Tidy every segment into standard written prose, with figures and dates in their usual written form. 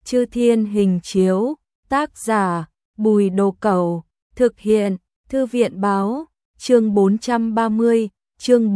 Chư Thiên Hình Chiếu, tác giả Bùi Đồ Cẩu, thực hiện Thư viện Báo, chương 430, chương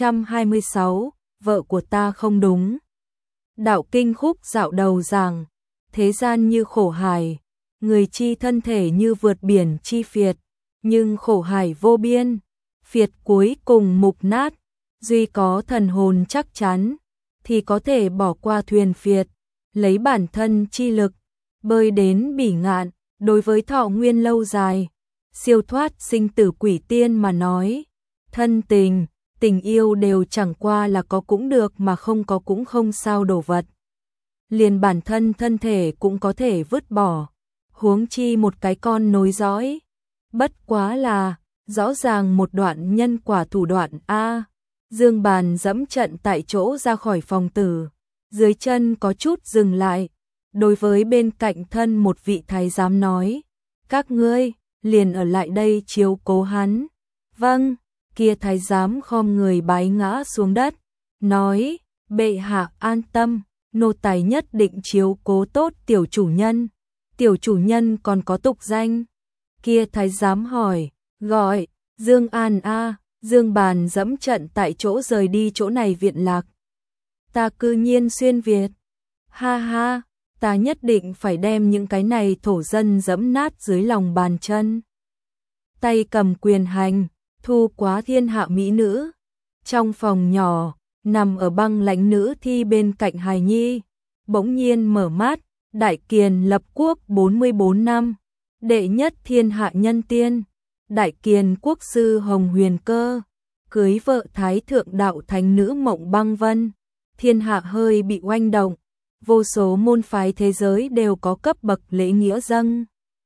426, vợ của ta không đúng. Đạo Kinh Khúc dạo đầu rằng, thế gian như khổ hải, người chi thân thể như vượt biển chi phiệt, nhưng khổ hải vô biên, phiệt cuối cùng mục nát, duy có thần hồn chắc chắn, thì có thể bỏ qua thuyền phiệt, lấy bản thân chi lực, bơi đến bỉ ngạn. Đối với thọ nguyên lâu dài, siêu thoát sinh tử quỷ tiên mà nói, thân tình, tình yêu đều chẳng qua là có cũng được mà không có cũng không sao đổ vật. Liền bản thân thân thể cũng có thể vứt bỏ, huống chi một cái con nối dõi. Bất quá là, rõ ràng một đoạn nhân quả thủ đoạn A. Dương Bàn dẫm trận tại chỗ ra khỏi phòng tử, dưới chân có chút dừng lại. Đối với bên cạnh thân một vị thái giám nói, các ngươi liền ở lại đây chiếu cố hắn. Vâng, kia thái giám khom người bái ngã xuống đất, nói, bệ hạ an tâm, nô tài nhất định chiếu cố tốt tiểu chủ nhân. Tiểu chủ nhân còn có tục danh. Kia thái giám hỏi, gọi, Dương An a. Dương Bàn dẫm trận tại chỗ rời đi chỗ này viện lạc. Ta cư nhiên xuyên Việt. Ha ha, ta nhất định phải đem những cái này thổ dân dẫm nát dưới lòng bàn chân. Tay cầm quyền hành, thu quá thiên hạ mỹ nữ. Trong phòng nhỏ, nằm ở băng lãnh nữ thi bên cạnh hài nhi, bỗng nhiên mở mắt, Đại Kiền lập quốc 44 năm, đệ nhất thiên hạ nhân tiên, Đại Kiền quốc sư Hồng Huyền Cơ, cưới vợ Thái thượng đạo thánh nữ Mộng Băng Vân, thiên hạ hơi bị oanh động, vô số môn phái thế giới đều có cấp bậc lễ nghĩa dâng.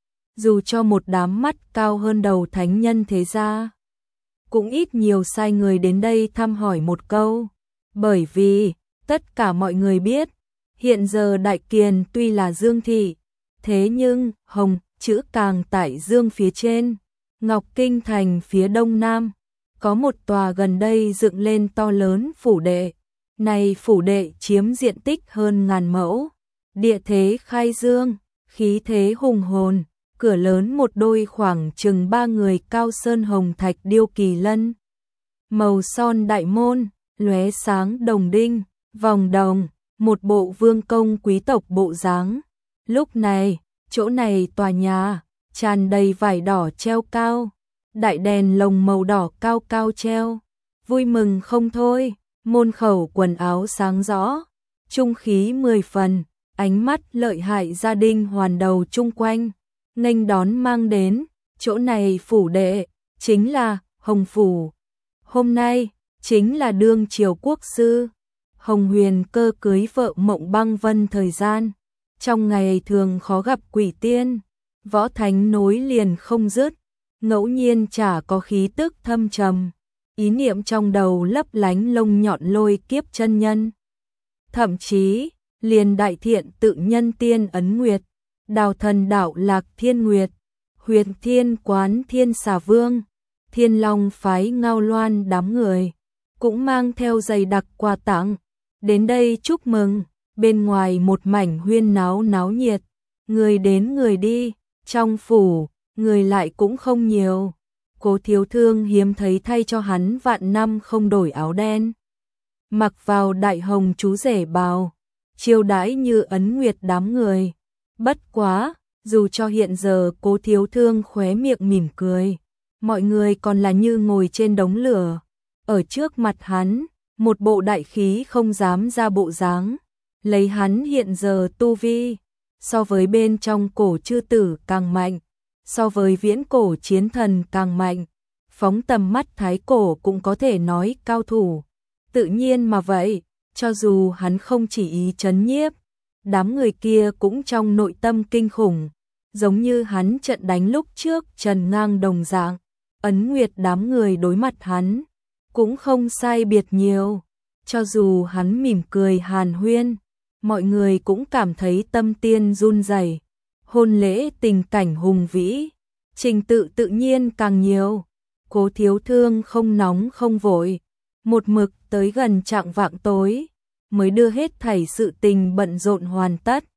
Dù cho một đám mắt cao hơn đầu thánh nhân thế gia, cũng ít nhiều sai người đến đây thăm hỏi một câu, bởi vì tất cả mọi người biết, hiện giờ Đại Kiền tuy là Dương thị, thế nhưng Hồng chữ càng tại Dương phía trên, Ngọc Kinh thành phía đông nam, có một tòa gần đây dựng lên to lớn phủ đệ. Này phủ đệ chiếm diện tích hơn 1000 mẫu, địa thế khai dương, khí thế hùng hồn, cửa lớn một đôi khoảng chừng 3 người cao sơn hồng thạch điêu kỳ lân. Màu son đại môn, lóe sáng đồng đinh, vòng đồng, một bộ vương công quý tộc bộ dáng. Lúc này, chỗ này tòa nhà, tràn đầy vải đỏ treo cao, đại đèn lồng màu đỏ cao cao treo, vui mừng không thôi. Môn khẩu quần áo sáng rõ, trung khí 10 phần, ánh mắt lợi hại gia đình hoàn đầu chung quanh, nghênh đón mang đến, chỗ này phủ đệ, chính là Hồng Phủ. Hôm nay, chính là đương triều quốc sư, Hồng Huyền Cơ cưới vợ Mộng Băng Vân thời gian. Trong ngày thường khó gặp quỷ tiên, võ thánh nối liền không dứt, ngẫu nhiên chả có khí tức thâm trầm. Ý niệm trong đầu lấp lánh lông nhọn lôi kiếp chân nhân. Thậm chí, liền đại thiện tự nhân tiên ấn nguyệt, đào thần đạo lạc thiên nguyệt, huyền thiên quán thiên xà vương, thiên long phái ngao loan đám người, cũng mang theo dày đặc quà tặng, đến đây chúc mừng, bên ngoài một mảnh huyên náo náo nhiệt, người đến người đi, trong phủ, người lại cũng không nhiều. Cố Thiếu Thương hiếm thấy thay cho hắn vạn năm không đổi áo đen, mặc vào đại hồng chú rể bào, chiêu đãi như ấn nguyệt đám người. Bất quá, dù cho hiện giờ Cố Thiếu Thương khóe miệng mỉm cười, mọi người còn là như ngồi trên đống lửa, ở trước mặt hắn, một bộ đại khí không dám ra bộ dáng, lấy hắn hiện giờ tu vi, so với bên trong cổ chư tử càng mạnh. So với viễn cổ chiến thần càng mạnh, phóng tầm mắt thái cổ cũng có thể nói cao thủ. Tự nhiên mà vậy, cho dù hắn không chỉ ý chấn nhiếp, đám người kia cũng trong nội tâm kinh khủng, giống như hắn trận đánh lúc trước trần ngang đồng dạng. Ấn nguyệt đám người đối mặt hắn, cũng không sai biệt nhiều, cho dù hắn mỉm cười hàn huyên, mọi người cũng cảm thấy tâm tiên run rẩy. Hôn lễ tình cảnh hùng vĩ, trình tự tự nhiên càng nhiều. Cố Thiếu Thương không nóng không vội, một mực tới gần chạng vạng tối, mới đưa hết thảy sự tình bận rộn hoàn tất.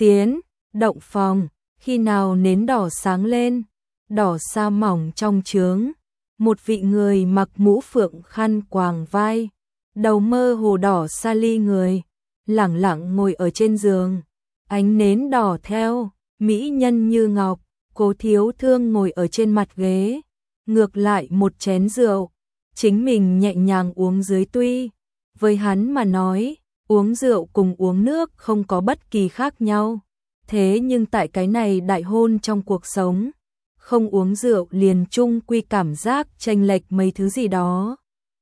tiến, động phòng, khi nào nến đỏ sáng lên, đỏ sa mỏng trong trướng, một vị người mặc mũ phượng khăn quàng vai, đầu mơ hồ đỏ sa ly người, lẳng lặng ngồi ở trên giường, ánh nến đỏ theo, mỹ nhân như ngọc, Cố Thiếu Thương ngồi ở trên mặt ghế, ngược lại một chén rượu, chính mình nhẹ nhàng uống dưới tuy, với hắn mà nói, uống rượu cùng uống nước không có bất kỳ khác nhau, thế nhưng tại cái này đại hôn trong cuộc sống, không uống rượu liền chung quy cảm giác chênh lệch mấy thứ gì đó.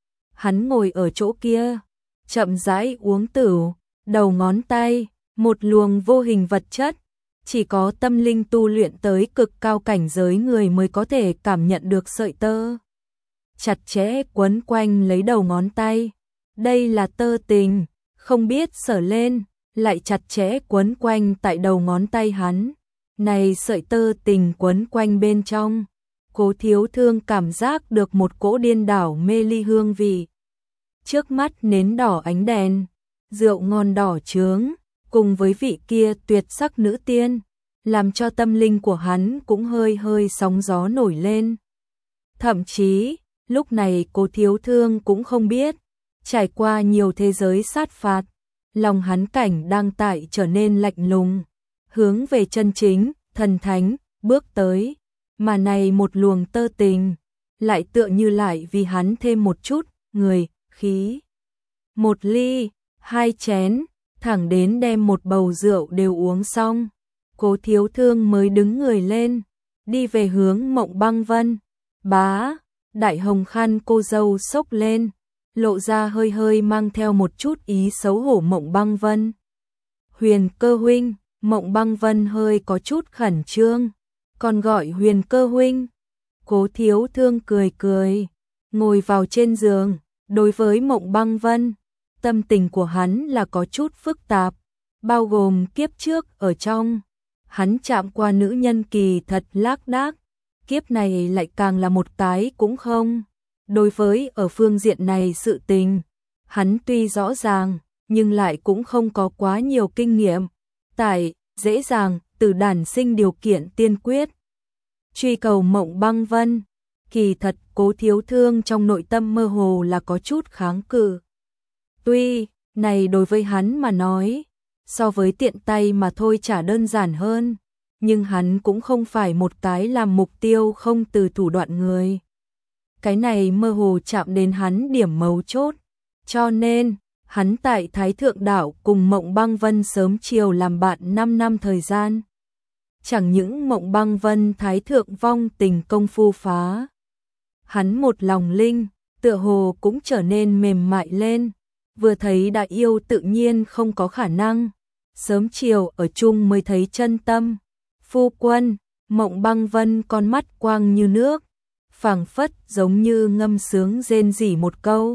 Hắn ngồi ở chỗ kia, chậm rãi uống tửu, đầu ngón tay, một luồng vô hình vật chất, chỉ có tâm linh tu luyện tới cực cao cảnh giới người mới có thể cảm nhận được sợi tơ. Chặt chẽ quấn quanh lấy đầu ngón tay, đây là tơ tình, không biết sở lên, lại chặt chẽ quấn quanh tại đầu ngón tay hắn. Này sợi tơ tình quấn quanh bên trong, Cố Thiếu Thương cảm giác được một cỗ điên đảo mê ly hương vị. Trước mắt nến đỏ ánh đèn, rượu ngon đỏ chướng, cùng với vị kia tuyệt sắc nữ tiên, làm cho tâm linh của hắn cũng hơi hơi sóng gió nổi lên. Thậm chí, lúc này Cố Thiếu Thương cũng không biết, trải qua nhiều thế giới sát phạt, lòng hắn cảnh đang tại trở nên lạnh lùng, hướng về chân chính, thần thánh, bước tới, mà này một luồng tơ tình, lại tựa như lại vì hắn thêm một chút, người, khí. Một ly, hai chén, thẳng đến đem một bầu rượu đều uống xong, Cố Thiếu Thương mới đứng người lên, đi về hướng Mộng Băng Vân. Bá, đại hồng khăn cô dâu xốc lên, lộ ra hơi hơi mang theo một chút ý xấu hổ Mộng Băng Vân. Huyền Cơ huynh, Mộng Băng Vân hơi có chút khẩn trương, còn gọi Huyền Cơ huynh. Cố Thiếu Thương cười cười, ngồi vào trên giường, đối với Mộng Băng Vân, tâm tình của hắn là có chút phức tạp, bao gồm kiếp trước ở trong, hắn chạm qua nữ nhân kỳ thật lác đác, kiếp này lại càng là một cái cũng không. Đối với ở phương diện này sự tình, hắn tuy rõ ràng, nhưng lại cũng không có quá nhiều kinh nghiệm, tại dễ dàng từ đản sinh điều kiện tiên quyết. Truy cầu Mộng Băng Vân, kỳ thật Cố Thiếu Thương trong nội tâm mơ hồ là có chút kháng cự. Tuy, này đối với hắn mà nói, so với tiện tay mà thôi chả đơn giản hơn, nhưng hắn cũng không phải một cái làm mục tiêu không từ thủ đoạn người. Cái này mơ hồ chạm đến hắn điểm mấu chốt, cho nên, hắn tại Thái Thượng Đảo cùng Mộng Băng Vân sớm chiều làm bạn 5 năm thời gian. Chẳng những Mộng Băng Vân Thái Thượng vong tình công phu phá. Hắn một lòng linh, tựa hồ cũng trở nên mềm mại lên, vừa thấy đã yêu tự nhiên không có khả năng. Sớm chiều ở chung mới thấy chân tâm. Phu quân, Mộng Băng Vân con mắt quang như nước, phảng phất giống như ngâm sướng rên rỉ một câu.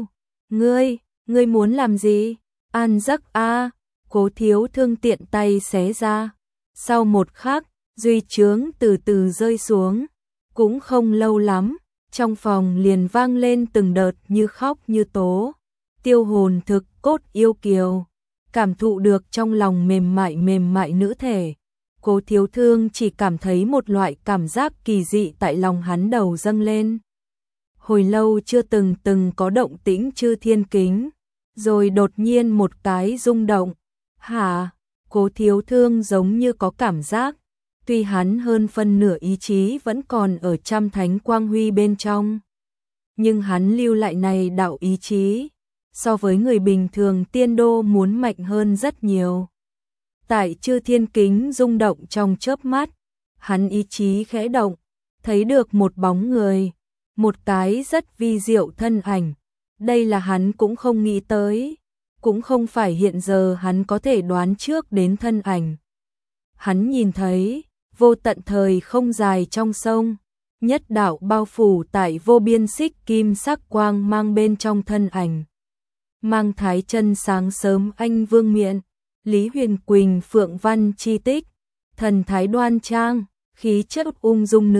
Ngươi muốn làm gì? An giấc a. Cố Thiếu Thương tiện tay xé ra. Sau một khắc, duy chướng từ từ rơi xuống. Cũng không lâu lắm, trong phòng liền vang lên từng đợt như khóc như tố. Tiêu hồn thực cốt yêu kiều, cảm thụ được trong lòng mềm mại nữ thể. Cố Thiếu Thương chỉ cảm thấy một loại cảm giác kỳ dị tại lòng hắn đầu dâng lên. Hồi lâu chưa từng có động tĩnh Chư Thiên Kính, rồi đột nhiên một cái rung động. Hả? Cố Thiếu Thương giống như có cảm giác, tuy hắn hơn phân nửa ý chí vẫn còn ở trăm thánh quang huy bên trong, nhưng hắn lưu lại này đạo ý chí, so với người bình thường tiên đô muốn mạnh hơn rất nhiều. Tại Chư Thiên Kính rung động trong chớp mắt, hắn ý chí khẽ động, thấy được một bóng người, một cái rất vi diệu thân ảnh. Đây là hắn cũng không nghĩ tới, cũng không phải hiện giờ hắn có thể đoán trước đến thân ảnh. Hắn nhìn thấy, vô tận thời không dài trong sông, nhất đạo bao phủ tại vô biên xích kim sắc quang mang bên trong thân ảnh. Mang thái chân sáng sớm anh vương miện, Lý Huyền Quỳnh phượng văn chi tích, thần thái đoan trang, khí chất ung dung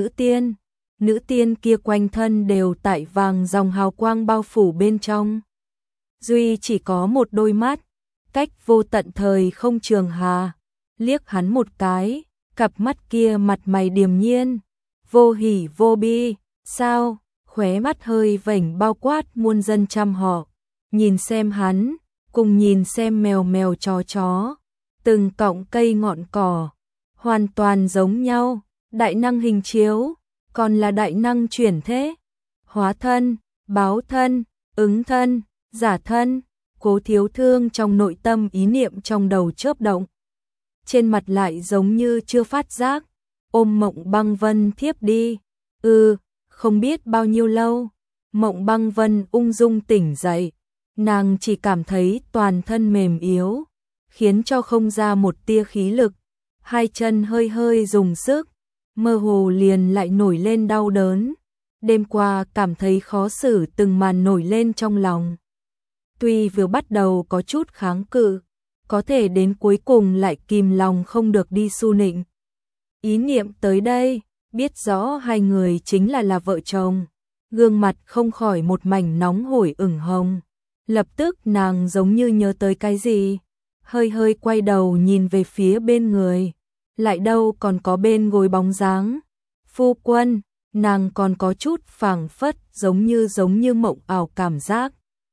nữ tiên kia quanh thân đều tại vàng dòng hào quang bao phủ bên trong. Duy chỉ có một đôi mắt, cách vô tận thời không trường hà, liếc hắn một cái, cặp mắt kia mặt mày điềm nhiên, vô hỉ vô bi, sao, khóe mắt hơi vểnh bao quát muôn dân trăm họ, nhìn xem hắn, cùng nhìn xem mèo mèo chó, từng cọng cây ngọn cỏ, hoàn toàn giống nhau, đại năng hình chiếu, còn là đại năng chuyển thế, hóa thân, báo thân, ứng thân, giả thân. Cố Thiếu Thương trong nội tâm ý niệm trong đầu chớp động. Trên mặt lại giống như chưa phát giác, ôm Mộng Băng Vân thiếp đi. Không biết bao nhiêu lâu, Mộng Băng Vân ung dung tỉnh dậy, nàng chỉ cảm thấy toàn thân mềm yếu, khiến cho không ra một tia khí lực, hai chân hơi hơi dùng sức, mơ hồ liền lại nổi lên đau đớn. Đêm qua cảm thấy khó xử từng màn nổi lên trong lòng. Tuy vừa bắt đầu có chút kháng cự, có thể đến cuối cùng lại kìm lòng không được đi su nịnh. Ý niệm tới đây, biết rõ hai người chính là vợ chồng, gương mặt không khỏi một mảnh nóng hổi ửng hồng. Lập tức nàng giống như nhớ tới cái gì, hơi hơi quay đầu nhìn về phía bên người, lại đâu còn có bên gối bóng dáng. Phu quân, nàng còn có chút phảng phất giống như mộng ảo cảm giác.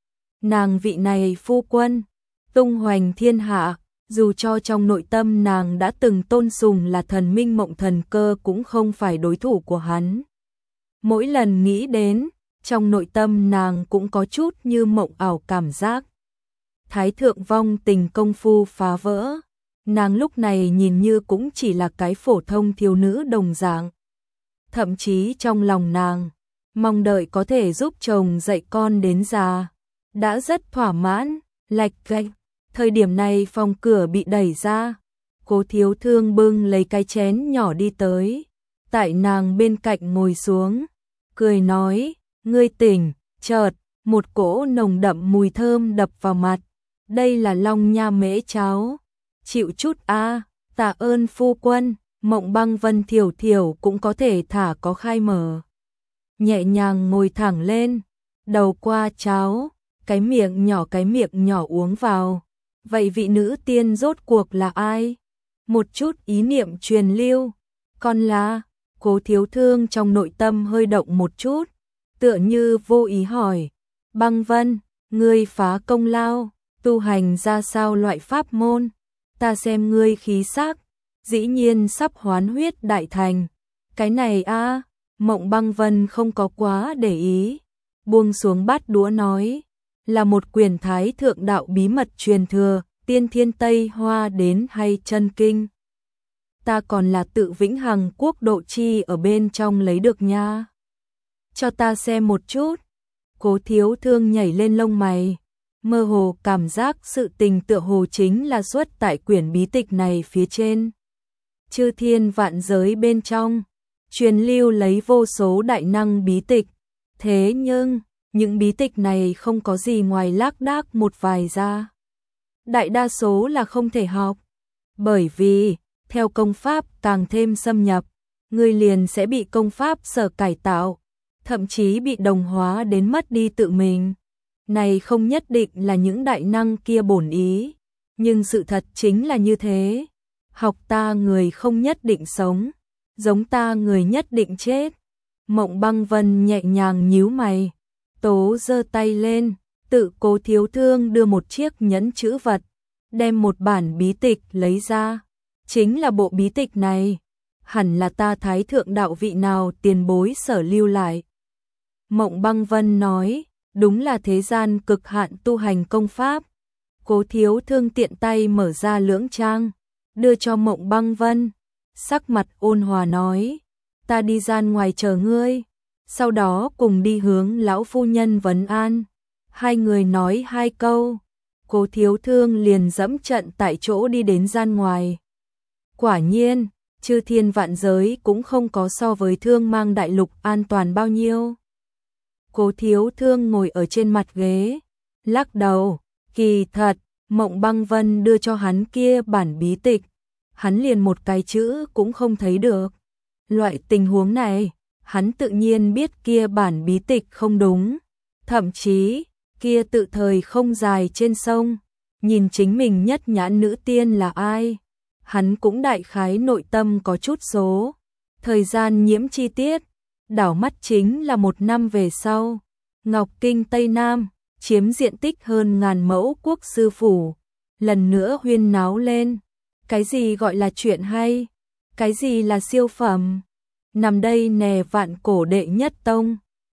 Nàng vị này phu quân, tung hoành thiên hạ, dù cho trong nội tâm nàng đã từng tôn sùng là thần minh Mộng Thần Cơ cũng không phải đối thủ của hắn. Mỗi lần nghĩ đến, trong nội tâm nàng cũng có chút như mộng ảo cảm giác. Thái thượng vong tình công phu phá vỡ, nàng lúc này nhìn như cũng chỉ là cái phổ thông thiếu nữ đồng dạng. Thậm chí trong lòng nàng, mong đợi có thể giúp chồng dạy con đến già, đã rất thỏa mãn. Lạch cạch, thời điểm này phòng cửa bị đẩy ra, Cố Thiếu Thương bưng lấy cái chén nhỏ đi tới, tại nàng bên cạnh ngồi xuống, cười nói, ngươi tỉnh. Chợt, một cỗ nồng đậm mùi thơm đập vào mặt, đây là Long Nha mễ cháo, chịu chút a, tạ ơn phu quân. Mộng Băng Vân thiểu thiểu cũng có thể thả có khai mở, nhẹ nhàng ngồi thẳng lên, đầu qua cháo, cái miệng nhỏ uống vào. Vậy vị nữ tiên rốt cuộc là ai? Một chút ý niệm truyền lưu, còn là, Cố Thiếu Thương trong nội tâm hơi động một chút, tựa như vô ý hỏi, Băng Vân, ngươi phá công lao, tu hành ra sao loại pháp môn? Ta xem ngươi khí sắc, dĩ nhiên sắp hoán huyết đại thành. Cái này a, Mộng Băng Vân không có quá để ý, buông xuống bát đũa nói, là một quyển thái thượng đạo bí mật truyền thừa, tiên thiên Tây Hoa đến hay chân kinh. Ta còn là tự Vĩnh Hằng quốc độ chi ở bên trong lấy được nha. Cho ta xem một chút. Cố Thiếu Thương nhảy lên lông mày, mơ hồ cảm giác sự tình tựa hồ chính là xuất tại quyển bí tịch này phía trên. Chư thiên vạn giới bên trong, truyền lưu lấy vô số đại năng bí tịch, thế nhưng những bí tịch này không có gì ngoài lác đác một vài ra. Đại đa số là không thể học, bởi vì theo công pháp càng thêm xâm nhập, người liền sẽ bị công pháp sở cải tạo, thậm chí bị đồng hóa đến mất đi tự mình. Này không nhất định là những đại năng kia bổn ý, nhưng sự thật chính là như thế. Học ta người không nhất định sống, giống ta người nhất định chết. Mộng Băng Vân nhẹ nhàng nhíu mày, tố giơ tay lên, tự Cố Thiếu Thương đưa một chiếc nhẫn chữ vật, đem một bản bí tịch lấy ra. Chính là bộ bí tịch này, hẳn là ta thái thượng đạo vị nào tiền bối sở lưu lại. Mộng Băng Vân nói, đúng là thế gian cực hạn tu hành công pháp. Cố Thiếu Thương tiện tay mở ra lưỡng trang, đưa cho Mộng Băng Vân, sắc mặt ôn hòa nói, ta đi gian ngoài chờ ngươi, sau đó cùng đi hướng lão phu nhân vấn an. Hai người nói hai câu, Cố Thiếu Thương liền dẫm trận tại chỗ đi đến gian ngoài. Quả nhiên, chư thiên vạn giới cũng không có so với Thương Mang đại lục an toàn bao nhiêu. Cố Thiếu Thương ngồi ở trên mặt ghế, lắc đầu, kỳ thật, Mộng Băng Vân đưa cho hắn kia bản bí tịch, hắn liền một cái chữ cũng không thấy được. Loại tình huống này, hắn tự nhiên biết kia bản bí tịch không đúng, thậm chí, kia tự thời không dài trên sông, nhìn chính mình nhất nhãn nữ tiên là ai, hắn cũng đại khái nội tâm có chút số. Thời gian nhiễm chi tiết, đảo mắt chính là 1 năm về sau. Ngọc Kinh Tây Nam, chiếm diện tích hơn 1000 mẫu quốc sư phủ, lần nữa huyên náo lên. Cái gì gọi là chuyện hay? Cái gì là siêu phẩm? Nằm đây nè vạn cổ đệ nhất tông.